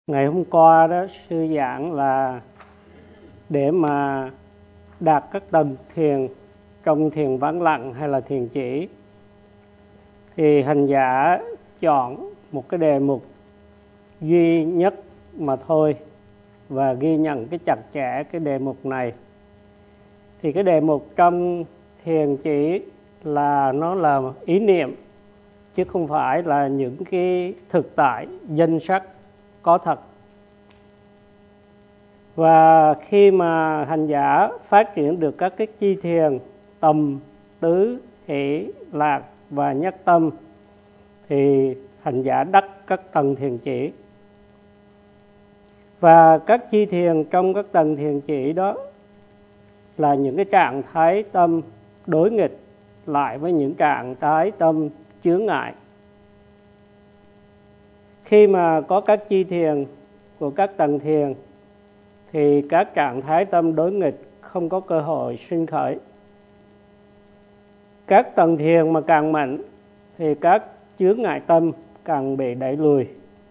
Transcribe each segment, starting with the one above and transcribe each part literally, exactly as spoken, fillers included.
Ngày hôm qua đó, sư giảng là để mà đạt các tầng thiền trong thiền vắng lặng hay là thiền chỉ, thì hành giả chọn một cái đề mục duy nhất mà thôi và ghi nhận cái chặt chẽ cái đề mục này. Thì cái đề mục trong thiền chỉ là nó là ý niệm, chứ không phải là những cái thực tại danh sắc có thật. Và khi mà hành giả phát triển được các cái chi thiền tầm, tứ, hỷ, lạc và nhất tâm, thì hành giả đắc các tầng thiền chỉ. Và các chi thiền trong các tầng thiền chỉ đó là những cái trạng thái tâm đối nghịch lại với những trạng thái tâm chướng ngại. Khi mà có các chi thiền của các tầng thiền thì các trạng thái tâm đối nghịch không có cơ hội sinh khởi. Các tầng thiền mà càng mạnh thì các chướng ngại tâm càng bị đẩy lùi.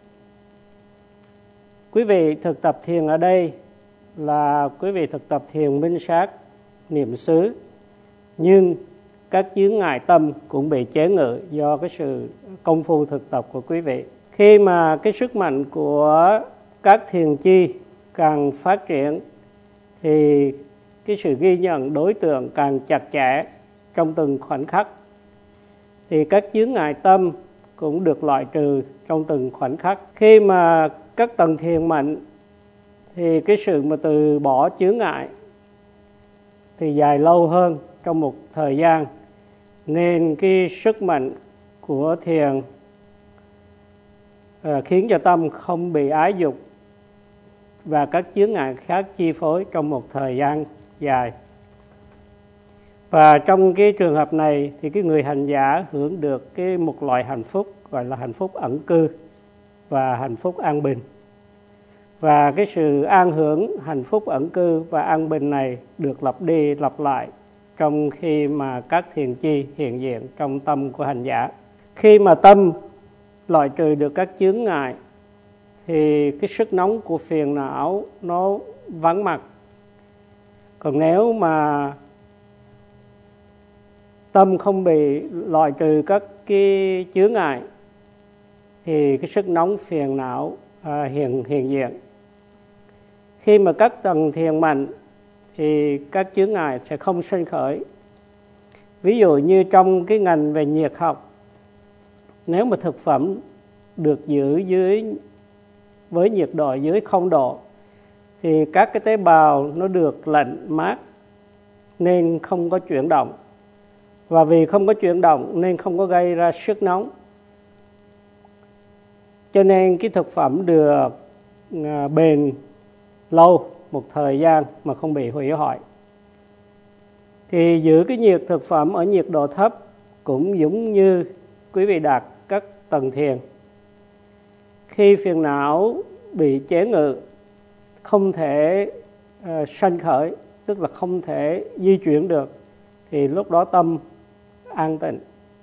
Quý vị thực tập thiền ở đây là quý vị thực tập thiền minh sát, niệm xứ, nhưng các chướng ngại tâm cũng bị chế ngự do cái sự công phu thực tập của quý vị. Khi mà cái sức mạnh của các thiền chi càng phát triển thì cái sự ghi nhận đối tượng càng chặt chẽ trong từng khoảnh khắc, thì các chướng ngại tâm cũng được loại trừ trong từng khoảnh khắc. Khi mà các tầng thiền mạnh thì cái sự mà từ bỏ chướng ngại thì dài lâu hơn trong một thời gian, nên cái sức mạnh của thiền uh, khiến cho tâm không bị ái dục và các chướng ngại khác chi phối trong một thời gian dài. Và trong cái trường hợp này thì cái người hành giả hưởng được cái một loại hạnh phúc gọi là hạnh phúc ẩn cư và hạnh phúc an bình. Và cái sự an hưởng hạnh phúc ẩn cư và an bình này được lặp đi lặp lại trong khi mà các thiền chi hiện diện trong tâm của hành giả. Khi mà tâm loại trừ được các chướng ngại thì cái sức nóng của phiền não nó vắng mặt. Còn nếu mà tâm không bị loại trừ các cái chướng ngại thì cái sức nóng phiền não à, hiện hiện diện. Khi mà các tầng thiền mạnh thì các chướng ngại sẽ không sinh khởi. Ví dụ như trong cái ngành về nhiệt học, nếu mà thực phẩm được giữ dưới với nhiệt độ dưới không độ thì các cái tế bào nó được lạnh mát nên không có chuyển động. Và vì không có chuyển động nên không có gây ra sức nóng. Cho nên cái thực phẩm được bền lâu một thời gian mà không bị hủy hoại. Thì giữ cái nhiệt thực phẩm ở nhiệt độ thấp cũng giống như quý vị đạt các tầng thiền. Khi phiền não bị chế ngự, không thể uh, sanh khởi, tức là không thể di chuyển được, thì lúc đó tâm an tịnh.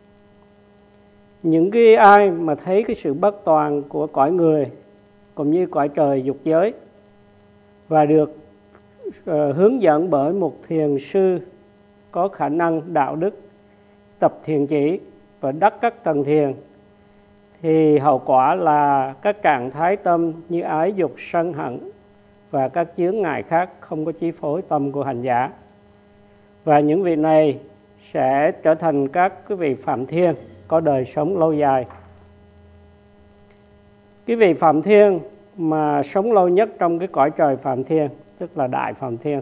Những cái ai mà thấy cái sự bất toàn của cõi người cũng như cõi trời dục giới và được uh, hướng dẫn bởi một thiền sư có khả năng đạo đức, tập thiền chỉ và đắc các tầng thiền, thì hậu quả là các trạng thái tâm như ái dục sân hận và các chướng ngại khác không có chi phối tâm của hành giả. Và những vị này sẽ trở thành các cái vị phạm thiên có đời sống lâu dài. Cái vị phạm thiên mà sống lâu nhất trong cái cõi trời phạm thiên tức là đại phạm thiên.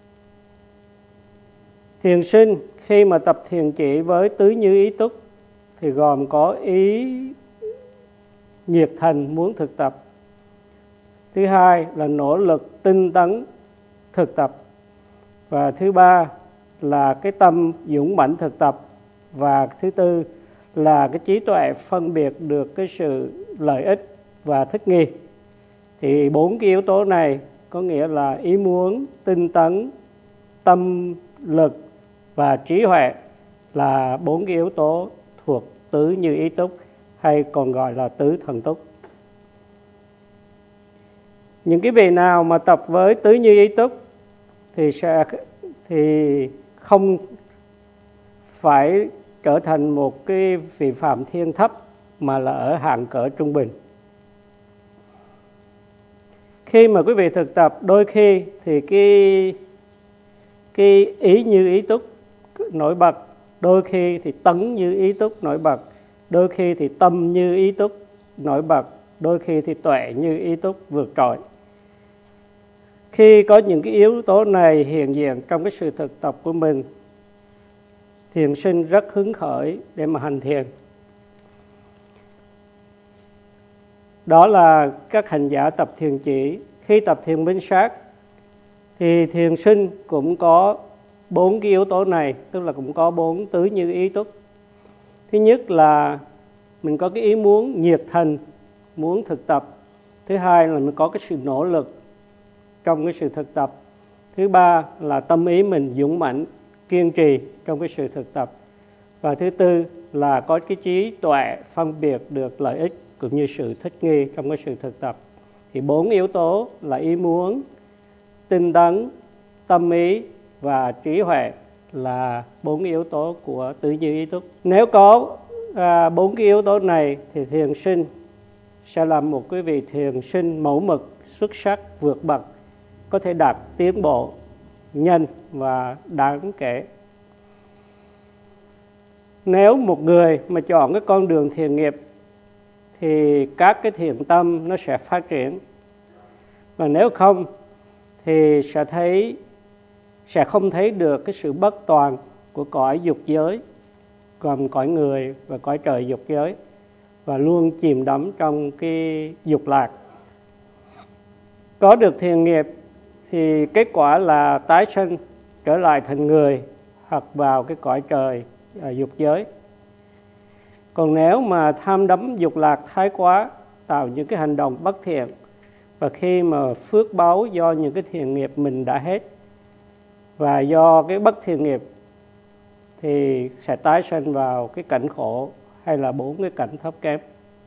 Thiền sinh khi mà tập thiền chỉ với tứ như ý túc thì gồm có ý nhiệt thành muốn thực tập. Thứ hai là nỗ lực tinh tấn thực tập. Và thứ ba là cái tâm dũng mãnh thực tập. Và thứ tư là cái trí tuệ phân biệt được cái sự lợi ích và thích nghi. Thì bốn cái yếu tố này có nghĩa là ý muốn, tinh tấn, tâm lực và trí huệ là bốn cái yếu tố thuộc tứ như ý túc hay còn gọi là tứ thần túc. Những cái vị nào mà tập với tứ như ý túc thì sẽ thì không phải trở thành một cái vị Phạm Thiên thấp, mà là ở hạng cỡ trung bình. Khi mà quý vị thực tập, đôi khi thì cái cái ý như ý túc nổi bật, đôi khi thì tấn như ý túc nổi bật, đôi khi thì tâm như ý túc nổi bật, đôi khi thì tuệ như ý túc vượt trội. Khi có những cái yếu tố này hiện diện trong cái sự thực tập của mình, thiền sinh rất hứng khởi để mà hành thiền. Đó là các hành giả tập thiền chỉ. Khi tập thiền minh sát thì thiền sinh cũng có bốn cái yếu tố này, tức là cũng có bốn tứ như ý túc. Thứ nhất là mình có cái ý muốn nhiệt thành, muốn thực tập. Thứ hai là mình có cái sự nỗ lực trong cái sự thực tập. Thứ ba là tâm ý mình dũng mãnh, kiên trì trong cái sự thực tập. Và thứ tư là có cái trí tuệ phân biệt được lợi ích cũng như sự thích nghi trong cái sự thực tập. Thì bốn yếu tố là ý muốn, tinh tấn, tâm ý và trí huệ là bốn yếu tố của tứ như ý túc. Nếu có à, bốn cái yếu tố này thì thiền sinh sẽ là một cái vị thiền sinh mẫu mực, xuất sắc, vượt bậc, có thể đạt tiến bộ nhanh và đáng kể. Nếu một người mà chọn cái con đường thiền nghiệp thì các cái thiền tâm nó sẽ phát triển. Và nếu không thì sẽ thấy sẽ không thấy được cái sự bất toàn của cõi dục giới, gồm cõi người và cõi trời dục giới, và luôn chìm đắm trong cái dục lạc. Có được thiền nghiệp thì kết quả là tái sanh trở lại thành người hoặc vào cái cõi trời à, dục giới. Còn nếu mà tham đắm dục lạc thái quá, tạo những cái hành động bất thiện, và khi mà phước báu do những cái thiện nghiệp mình đã hết và do cái bất thiện nghiệp thì sẽ tái sanh vào cái cảnh khổ hay là bốn cái cảnh thấp kém.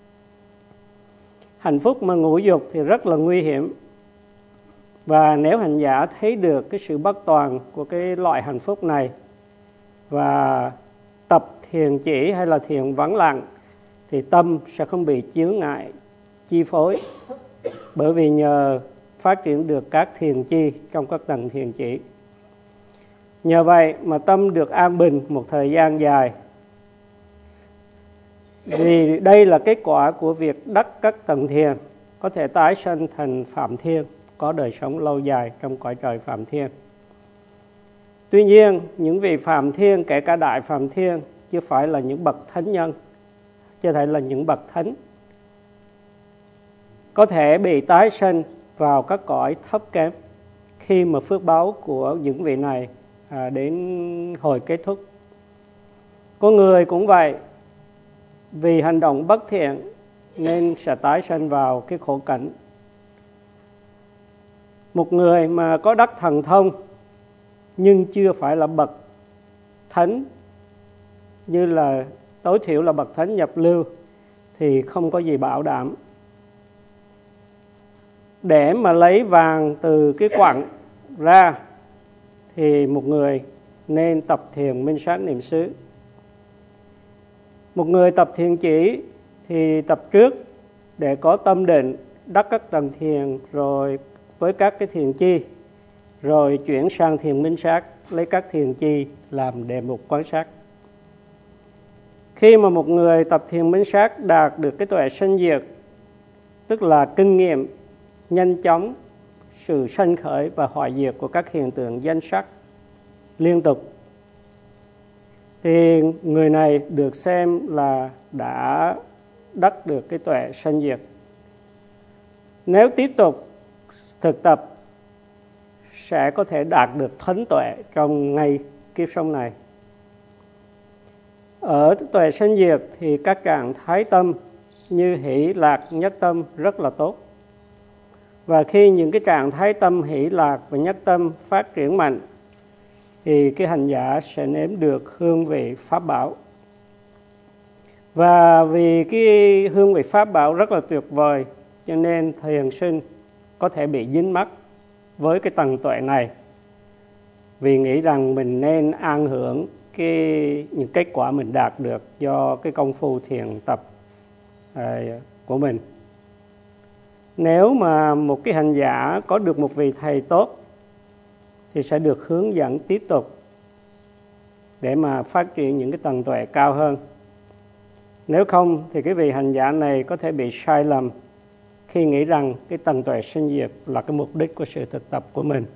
Hạnh phúc mà ngũ dục thì rất là nguy hiểm. Và nếu hành giả thấy được cái sự bất toàn của cái loại hạnh phúc này và tập thiền chỉ hay là thiền vắng lặng thì tâm sẽ không bị chướng ngại chi phối, bởi vì nhờ phát triển được các thiền chi trong các tầng thiền chỉ. Nhờ vậy mà tâm được an bình một thời gian dài. Vì đây là kết quả của việc đắc các tầng thiền, có thể tái sanh thành Phạm Thiên, có đời sống lâu dài trong cõi trời Phạm Thiên. Tuy nhiên, những vị Phạm Thiên, kể cả Đại Phạm Thiên, chứ phải là những bậc thánh nhân, chứ thể là những bậc thánh, có thể bị tái sanh vào các cõi thấp kém khi mà phước báu của những vị này à, đến hồi kết thúc. Con người cũng vậy, vì hành động bất thiện nên sẽ tái sanh vào cái khổ cảnh. Một người mà có đắc thần thông nhưng chưa phải là bậc thánh, như là tối thiểu là bậc thánh nhập lưu, thì không có gì bảo đảm. Để mà lấy vàng từ cái quặng ra thì một người nên tập thiền minh sát niệm xứ. Một người tập thiền chỉ thì tập trước để có tâm định, đắc các tầng thiền rồi với các cái thiền chi, rồi chuyển sang thiền minh sát, lấy các thiền chi làm đề mục quan sát. Khi mà một người tập thiền minh sát đạt được cái tuệ sanh diệt, tức là kinh nghiệm nhanh chóng sự sanh khởi và hoại diệt của các hiện tượng danh sắc liên tục, thì người này được xem là đã đắc được cái tuệ sanh diệt. Nếu tiếp tục thực tập sẽ có thể đạt được thánh tuệ trong ngay kiếp sống này. Ở tuệ sanh diệt thì các trạng thái tâm như hỷ lạc nhất tâm rất là tốt. Và khi những cái trạng thái tâm hỷ lạc và nhất tâm phát triển mạnh thì cái hành giả sẽ nếm được hương vị pháp bảo. Và vì cái hương vị pháp bảo rất là tuyệt vời, cho nên thiền sinh có thể bị dính mắc với cái tầng tuệ này, vì nghĩ rằng mình nên an hưởng cái những kết quả mình đạt được do cái công phu thiền tập à, của mình. Nếu mà một cái hành giả có được một vị thầy tốt thì sẽ được hướng dẫn tiếp tục để mà phát triển những cái tầng tuệ cao hơn. Nếu không thì cái vị hành giả này có thể bị sai lầm khi nghĩ rằng cái tầng tuệ sinh diệt là cái mục đích của sự thực tập của mình.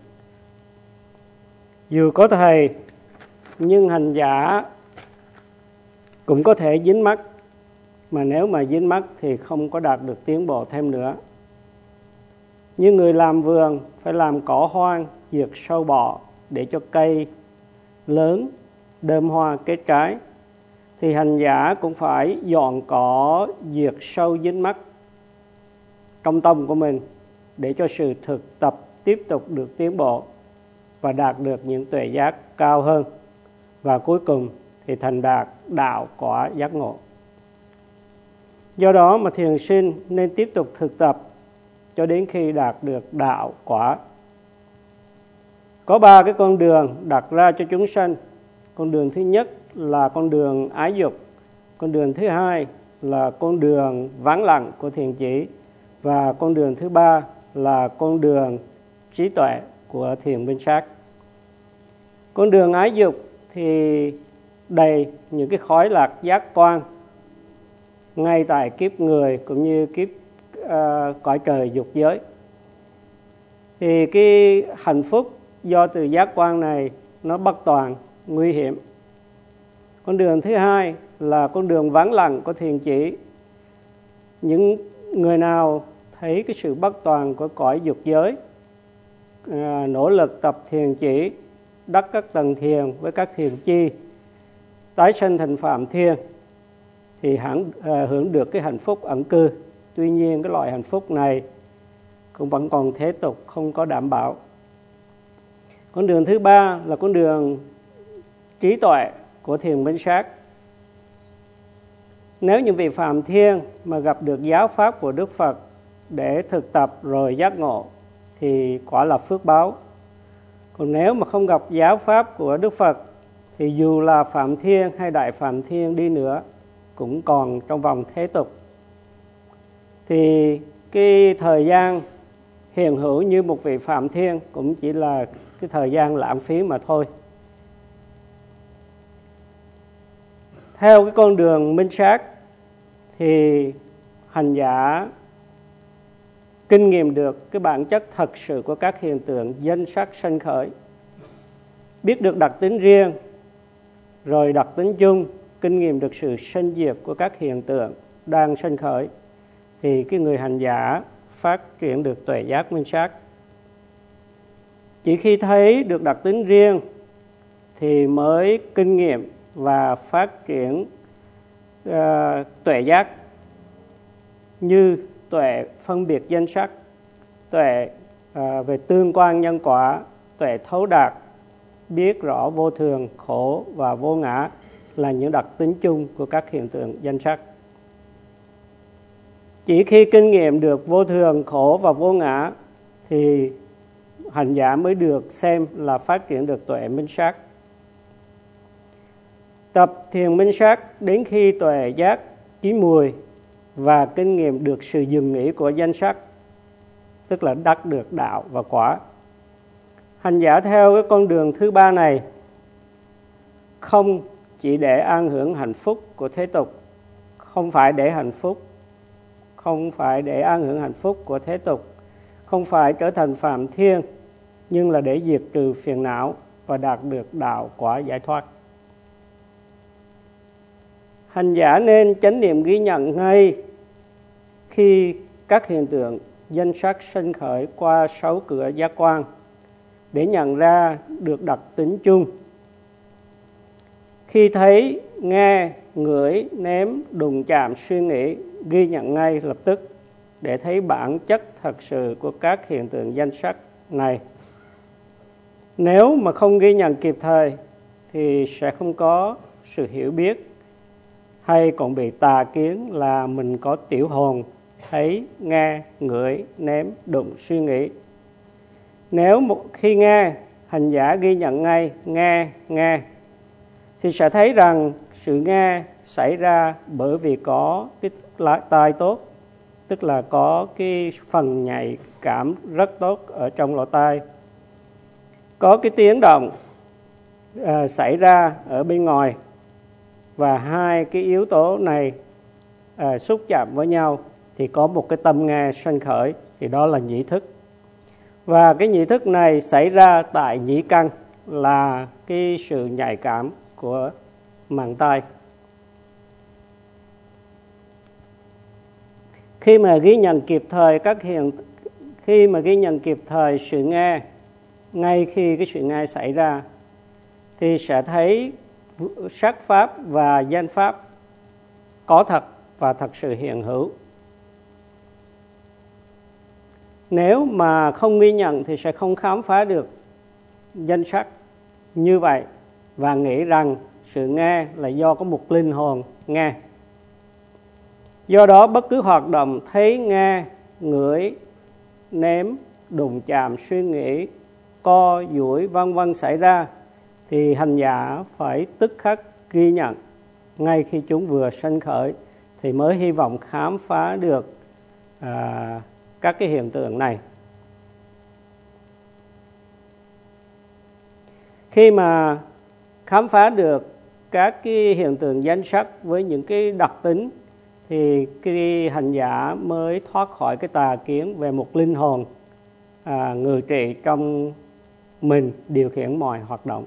Dù có thầy nhưng hành giả cũng có thể dính mắc, mà nếu mà dính mắc thì không có đạt được tiến bộ thêm nữa. Như người làm vườn phải làm cỏ hoang, diệt sâu bọ để cho cây lớn, đơm hoa kết trái, thì hành giả cũng phải dọn cỏ, diệt sâu dính mắc trong tâm của mình để cho sự thực tập tiếp tục được tiến bộ và đạt được những tuệ giác cao hơn, và cuối cùng thì thành đạt đạo quả giác ngộ. Do đó mà thiền sinh nên tiếp tục thực tập cho đến khi đạt được đạo quả. Có ba cái con đường đặt ra cho chúng sanh. Con đường thứ nhất là con đường ái dục, con đường thứ hai là con đường vắng lặng của thiền chỉ, và con đường thứ ba là con đường trí tuệ của thiền minh sát. Con đường ái dục thì đầy những cái khói lạc giác quan ngay tại kiếp người cũng như kiếp uh, cõi trời dục giới. Thì cái hạnh phúc do từ giác quan này nó bất toàn, nguy hiểm. Con đường thứ hai là con đường vắng lặng của thiền chỉ. Những người nào thấy cái sự bất toàn của cõi dục giới, à, nỗ lực tập thiền chỉ, đắc các tầng thiền với các thiền chi, tái sanh thành phạm thiên, thì hẳn à, hưởng được cái hạnh phúc ẩn cư. Tuy nhiên cái loại hạnh phúc này cũng vẫn còn thế tục, không có đảm bảo. Con đường thứ ba là con đường trí tuệ của thiền minh sát. Nếu những vị phạm thiên mà gặp được giáo pháp của Đức Phật để thực tập rồi giác ngộ thì quả là phước báo. Còn nếu mà không gặp giáo pháp của Đức Phật thì dù là phạm thiên hay đại phạm thiên đi nữa cũng còn trong vòng thế tục. Thì cái thời gian hiện hữu như một vị phạm thiên cũng chỉ là cái thời gian lãng phí mà thôi. Theo cái con đường minh sát thì hành giả kinh nghiệm được cái bản chất thật sự của các hiện tượng danh sắc sanh khởi, biết được đặc tính riêng, rồi đặc tính chung, kinh nghiệm được sự sanh diệt của các hiện tượng đang sanh khởi, thì cái người hành giả phát triển được tuệ giác minh sát. Chỉ khi thấy được đặc tính riêng thì mới kinh nghiệm và phát triển uh, tuệ giác như tuệ phân biệt danh sắc, tuệ uh, về tương quan nhân quả, tuệ thấu đạt, biết rõ vô thường, khổ và vô ngã là những đặc tính chung của các hiện tượng danh sắc. Chỉ khi kinh nghiệm được vô thường, khổ và vô ngã thì hành giả mới được xem là phát triển được tuệ minh sát. Tập thiền minh sát đến khi tuệ giác chín mùi và kinh nghiệm được sự dừng nghỉ của danh sắc, tức là đắc được đạo và quả. Hành giả theo cái con đường thứ ba này không chỉ để an hưởng hạnh phúc của thế tục, không phải để hạnh phúc, không phải để an hưởng hạnh phúc của thế tục, không phải trở thành phạm thiên, nhưng là để diệt trừ phiền não và đạt được đạo quả giải thoát. Hành giả nên chánh niệm ghi nhận ngay khi các hiện tượng danh sắc sanh khởi qua sáu cửa giác quan để nhận ra được đặc tính chung. Khi thấy, nghe, ngửi, nếm, đụng chạm, suy nghĩ, ghi nhận ngay lập tức để thấy bản chất thật sự của các hiện tượng danh sắc này. Nếu mà không ghi nhận kịp thời thì sẽ không có sự hiểu biết, hay còn bị tà kiến là mình có tiểu hồn thấy, nghe, ngửi, nếm, đụng, suy nghĩ. Nếu một khi nghe, hành giả ghi nhận ngay, nghe, nghe, thì sẽ thấy rằng sự nghe xảy ra bởi vì có cái tai tốt, tức là có cái phần nhạy cảm rất tốt ở trong lỗ tai. Có cái tiếng động à, xảy ra ở bên ngoài, và hai cái yếu tố này à, xúc chạm với nhau thì có một cái tâm nghe sanh khởi, thì đó là nhĩ thức. Và cái nhĩ thức này xảy ra tại nhĩ căn, là cái sự nhạy cảm của màng tai. Khi mà ghi nhận kịp thời các hiện khi mà ghi nhận kịp thời sự nghe ngay khi cái sự nghe xảy ra, thì sẽ thấy sắc pháp và danh pháp có thật và thật sự hiện hữu. Nếu mà không ghi nhận thì sẽ không khám phá được danh sắc như vậy, và nghĩ rằng sự nghe là do có một linh hồn nghe. Do đó bất cứ hoạt động thấy, nghe, ngửi, nếm, đụng chạm, suy nghĩ, co, duỗi, vân vân xảy ra, thì hành giả phải tức khắc ghi nhận ngay khi chúng vừa sanh khởi, thì mới hy vọng khám phá được à, các cái hiện tượng này. Khi mà khám phá được các cái hiện tượng danh sắc với những cái đặc tính, thì cái hành giả mới thoát khỏi cái tà kiến về một linh hồn à, ngự trị trong mình, điều khiển mọi hoạt động.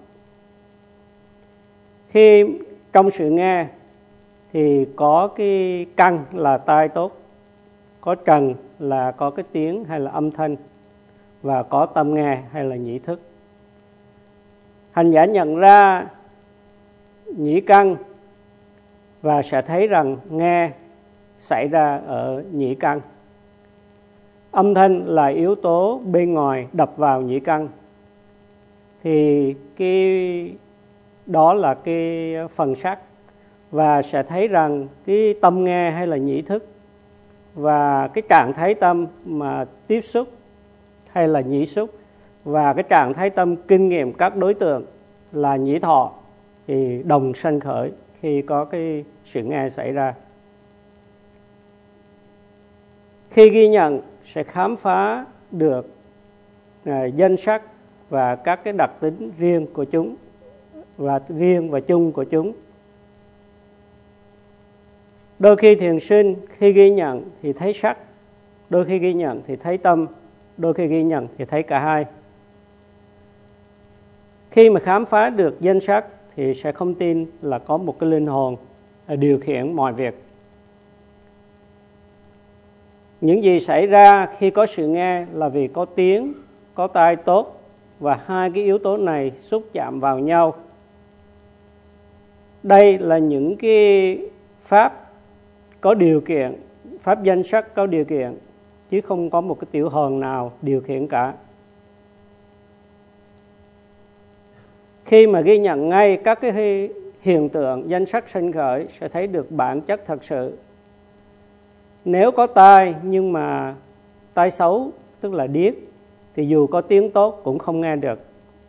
Khi trong sự nghe thì có cái căn là tai tốt, có trần là có cái tiếng hay là âm thanh, và có tâm nghe hay là nhĩ thức. Hành giả nhận ra nhĩ căn và sẽ thấy rằng nghe xảy ra ở nhĩ căn. Âm thanh là yếu tố bên ngoài đập vào nhĩ căn, thì cái đó là cái phần sắc, và sẽ thấy rằng cái tâm nghe hay là nhĩ thức, và cái trạng thái tâm mà tiếp xúc hay là nhĩ xúc, và cái trạng thái tâm kinh nghiệm các đối tượng là nhĩ thọ, thì đồng sanh khởi khi có cái sự nghe xảy ra. Khi ghi nhận sẽ khám phá được à, danh sắc và các cái đặc tính riêng của chúng, và riêng và chung của chúng. Đôi khi thiền sinh khi ghi nhận thì thấy sắc, đôi khi ghi nhận thì thấy tâm, đôi khi ghi nhận thì thấy cả hai. Khi mà khám phá được danh sắc thì sẽ không tin là có một cái linh hồn điều khiển mọi việc. Những gì xảy ra khi có sự nghe là vì có tiếng, có tai tốt, và hai cái yếu tố này xúc chạm vào nhau. Đây là những cái pháp có điều kiện, pháp danh sắc có điều kiện, chứ không có một cái tiểu hồn nào điều khiển cả. Khi mà ghi nhận ngay các cái hiện tượng danh sắc sanh khởi, sẽ thấy được bản chất thật sự. Nếu có tai nhưng mà tai xấu, tức là điếc, thì dù có tiếng tốt cũng không nghe được.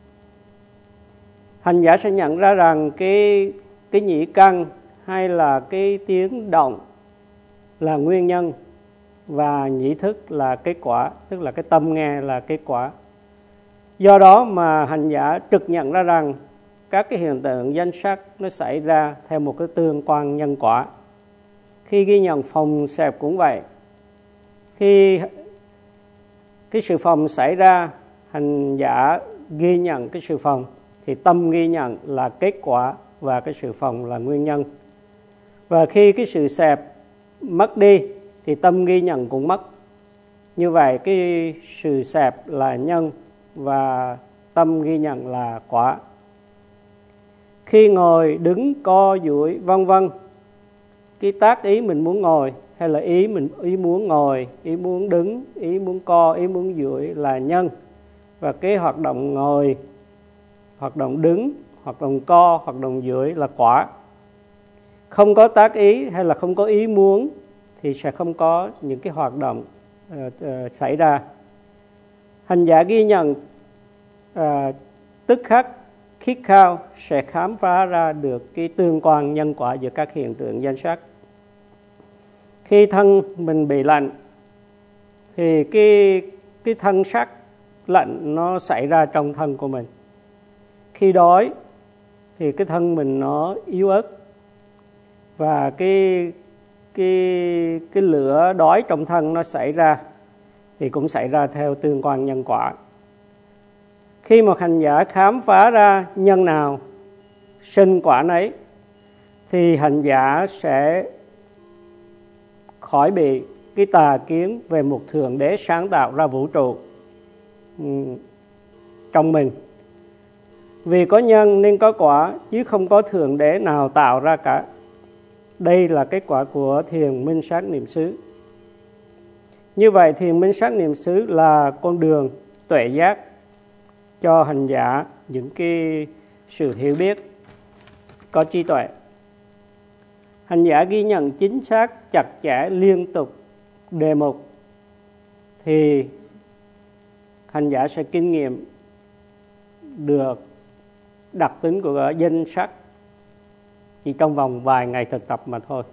Hành giả sẽ nhận ra rằng cái, cái nhĩ căn hay là cái tiếng động là nguyên nhân, và nhĩ thức là kết quả, tức là cái tâm nghe là kết quả. Do đó mà hành giả trực nhận ra rằng các cái hiện tượng danh sắc nó xảy ra theo một cái tương quan nhân quả. Khi ghi nhận phòng xẹp cũng vậy. Khi cái sự phòng xảy ra, hành giả ghi nhận cái sự phòng, thì tâm ghi nhận là kết quả, và cái sự phòng là nguyên nhân. Và khi cái sự xẹp mất đi thì tâm ghi nhận cũng mất. Như vậy cái sự xẹp là nhân và tâm ghi nhận là quả. Khi ngồi, đứng, co, duỗi, vân vân, cái tác ý mình muốn ngồi, hay là ý mình ý muốn ngồi, ý muốn đứng, ý muốn co, ý muốn duỗi là nhân, và cái hoạt động ngồi, hoạt động đứng, hoạt động co, hoạt động duỗi là quả. Không có tác ý hay là không có ý muốn thì sẽ không có những cái hoạt động uh, uh, xảy ra. Hành giả ghi nhận uh, tức khắc khít khao sẽ khám phá ra được cái tương quan nhân quả giữa các hiện tượng danh sắc. Khi thân mình bị lạnh thì cái, cái thân sắc lạnh nó xảy ra trong thân của mình. Khi đói thì cái thân mình nó yếu ớt, và cái, cái, cái lửa đói trong thân nó xảy ra thì cũng xảy ra theo tương quan nhân quả. Khi một hành giả khám phá ra nhân nào sinh quả nấy thì hành giả sẽ khỏi bị cái tà kiến về một thượng đế sáng tạo ra vũ trụ trong mình. Vì có nhân nên có quả, chứ không có thượng đế nào tạo ra cả. Đây là kết quả của thiền minh sát niệm xứ. Như vậy, thiền minh sát niệm xứ là con đường tuệ giác cho hành giả những cái sự hiểu biết có trí tuệ. Hành giả ghi nhận chính xác, chặt chẽ, liên tục đề mục thì hành giả sẽ kinh nghiệm được đặc tính của danh sắc chỉ trong vòng vài ngày thực tập mà thôi.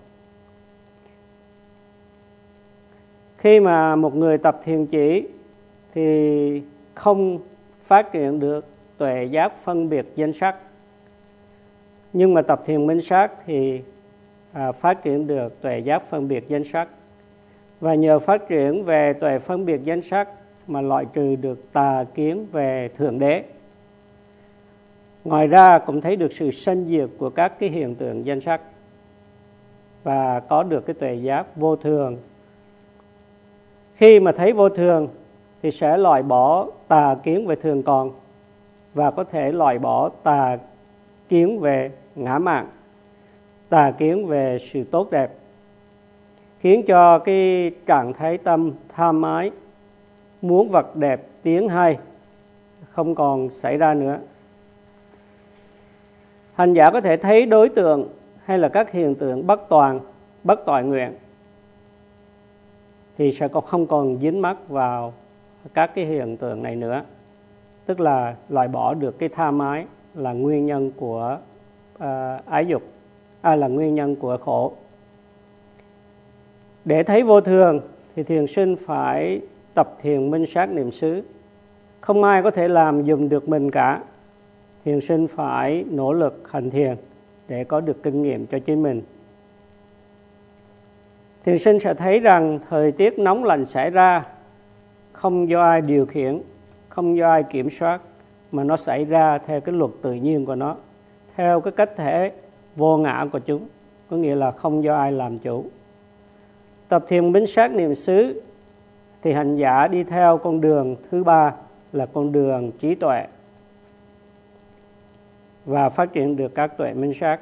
Khi mà một người tập thiền chỉ thì không phát triển được tuệ giác phân biệt danh sắc, nhưng mà tập thiền minh sát thì à, phát triển được tuệ giác phân biệt danh sắc, và nhờ phát triển về tuệ phân biệt danh sắc mà loại trừ được tà kiến về thượng đế. Ngoài ra cũng thấy được sự sanh diệt của các cái hiện tượng danh sắc và có được cái tuệ giác vô thường. Khi mà thấy vô thường thì sẽ loại bỏ tà kiến về thường còn, và có thể loại bỏ tà kiến về ngã mạn, tà kiến về sự tốt đẹp, khiến cho cái trạng thái tâm tham ái, muốn vật đẹp, tiếng hay không còn xảy ra nữa. Hành giả có thể thấy đối tượng hay là các hiện tượng bất toàn, bất toại nguyện thì sẽ không còn dính mắc vào các cái hiện tượng này nữa. Tức là loại bỏ được cái tham ái là nguyên nhân của uh, ái dục, à, là nguyên nhân của khổ. Để thấy vô thường thì thiền sinh phải tập thiền minh sát niệm xứ. Không ai có thể làm giùm được mình cả. Thiền sinh phải nỗ lực hành thiền để có được kinh nghiệm cho chính mình. Thiền sinh sẽ thấy rằng thời tiết nóng lạnh xảy ra không do ai điều khiển, không do ai kiểm soát, mà nó xảy ra theo cái luật tự nhiên của nó, theo cái cách thể vô ngã của chúng, có nghĩa là không do ai làm chủ. Tập thiền minh sát niệm xứ thì hành giả đi theo con đường thứ ba là con đường trí tuệ và phát triển được các tuệ minh sát.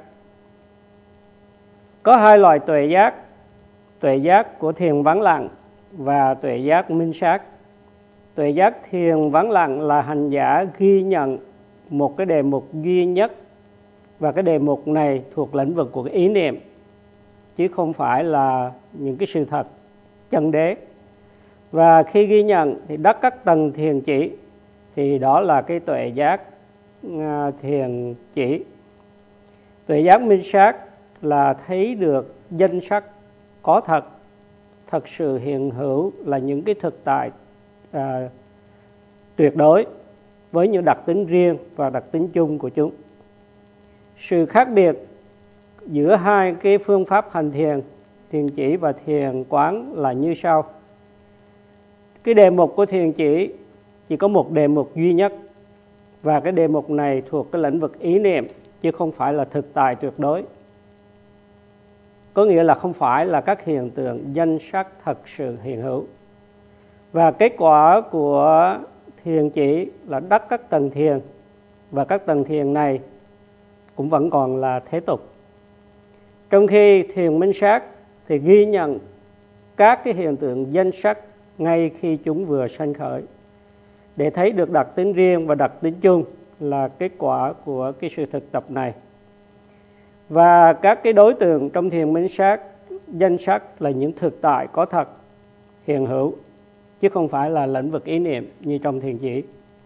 Có hai loại tuệ giác, tuệ giác của thiền vắng lặng và tuệ giác minh sát. Tuệ giác thiền vắng lặng là hành giả ghi nhận một cái đề mục duy nhất, và cái đề mục này thuộc lĩnh vực của cái ý niệm, chứ không phải là những cái sự thật chân đế. Và khi ghi nhận thì đắc các tầng thiền chỉ, thì đó là cái tuệ giác thiền chỉ. Tuệ giác minh sát là thấy được danh sắc có thật, thật sự hiện hữu, là những cái thực tại à, tuyệt đối với những đặc tính riêng và đặc tính chung của chúng. Sự khác biệt giữa hai cái phương pháp hành thiền, thiền chỉ và thiền quán là như sau. Cái đề mục của thiền chỉ chỉ có một đề mục duy nhất, và cái đề mục này thuộc cái lĩnh vực ý niệm chứ không phải là thực tại tuyệt đối. Có nghĩa là không phải là các hiện tượng danh sắc thật sự hiện hữu. Và kết quả của thiền chỉ là đắc các tầng thiền, và các tầng thiền này cũng vẫn còn là thế tục. Trong khi thiền minh sát thì ghi nhận các cái hiện tượng danh sắc ngay khi chúng vừa sanh khởi, để thấy được đặc tính riêng và đặc tính chung là kết quả của cái sự thực tập này. Và các cái đối tượng trong thiền minh sát danh sắc là những thực tại có thật, hiện hữu, chứ không phải là lĩnh vực ý niệm như trong thiền chỉ.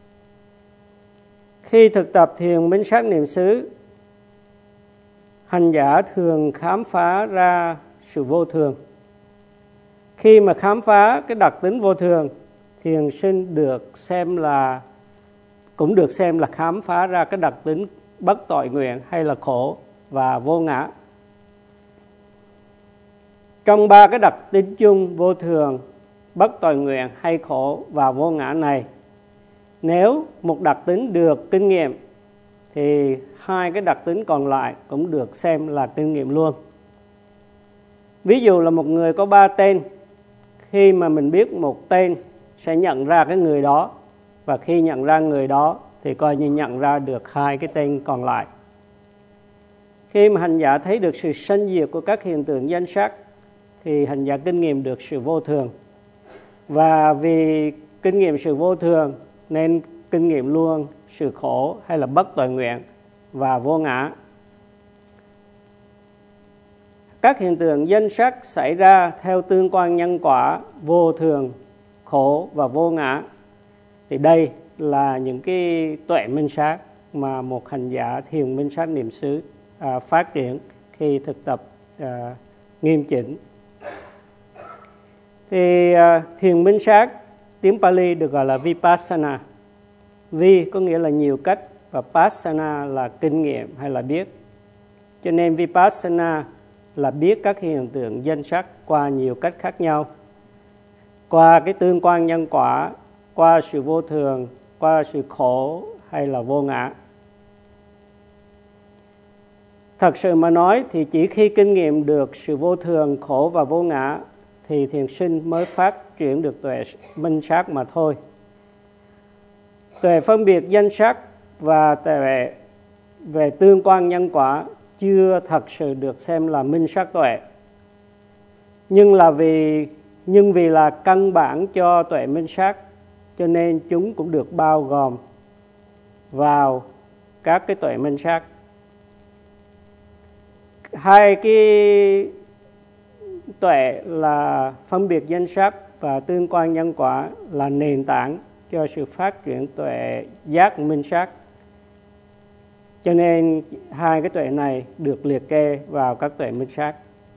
Khi thực tập thiền minh sát niệm xứ, hành giả thường khám phá ra sự vô thường. Khi mà khám phá cái đặc tính vô thường, thiền sinh được xem là cũng được xem là khám phá ra cái đặc tính bất tội nguyện hay là khổ và vô ngã. Trong ba cái đặc tính chung vô thường, bất tội nguyện hay khổ và vô ngã này, nếu một đặc tính được kinh nghiệm thì hai cái đặc tính còn lại cũng được xem là kinh nghiệm luôn. Ví dụ là một người có ba tên, khi mà mình biết một tên sẽ nhận ra cái người đó, và khi nhận ra người đó thì coi như nhận ra được hai cái tên còn lại. Khi mà hành giả thấy được sự sanh diệt của các hiện tượng danh sắc thì hành giả kinh nghiệm được sự vô thường. Và vì kinh nghiệm sự vô thường nên kinh nghiệm luôn sự khổ hay là bất tội nguyện và vô ngã. Các hiện tượng danh sắc xảy ra theo tương quan nhân quả, vô thường, khổ và vô ngã. Thì đây là những cái tuệ minh sát mà một hành giả thiền minh sát niệm xứ à, phát triển khi thực tập à, nghiêm chỉnh. Thì à, thiền minh sát tiếng Pali được gọi là Vipassana. Vi có nghĩa là nhiều cách và Passana là kinh nghiệm hay là biết. Cho nên Vipassana là biết các hiện tượng danh sắc qua nhiều cách khác nhau. Qua cái tương quan nhân quả, qua sự vô thường, qua sự khổ hay là vô ngã. Thật sự mà nói thì chỉ khi kinh nghiệm được sự vô thường, khổ và vô ngã thì thiền sinh mới phát triển được tuệ minh sát mà thôi. Tuệ phân biệt danh sắc và tuệ về tương quan nhân quả chưa thật sự được xem là minh sát tuệ. Nhưng là vì nhưng vì là căn bản cho tuệ minh sát, cho nên chúng cũng được bao gồm vào các cái tuệ minh sát. Hai cái tuệ là phân biệt danh sắc và tương quan nhân quả là nền tảng cho sự phát triển tuệ giác minh sát. Cho nên hai cái tuệ này được liệt kê vào các tuệ minh sát.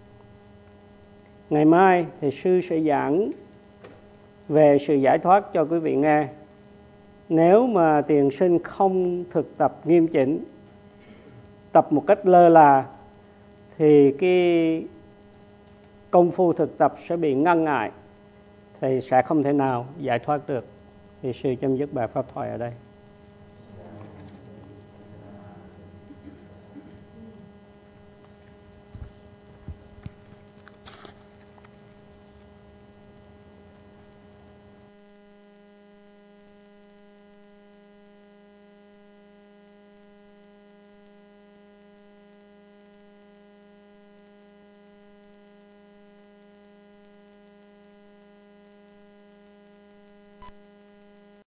Ngày mai thì sư sẽ giảng về sự giải thoát cho quý vị nghe. Nếu mà thiền sinh không thực tập nghiêm chỉnh, tập một cách lơ là, thì cái công phu thực tập sẽ bị ngăn ngại, thì sẽ không thể nào giải thoát được. Thì sư chấm dứt bài pháp thoại ở đây.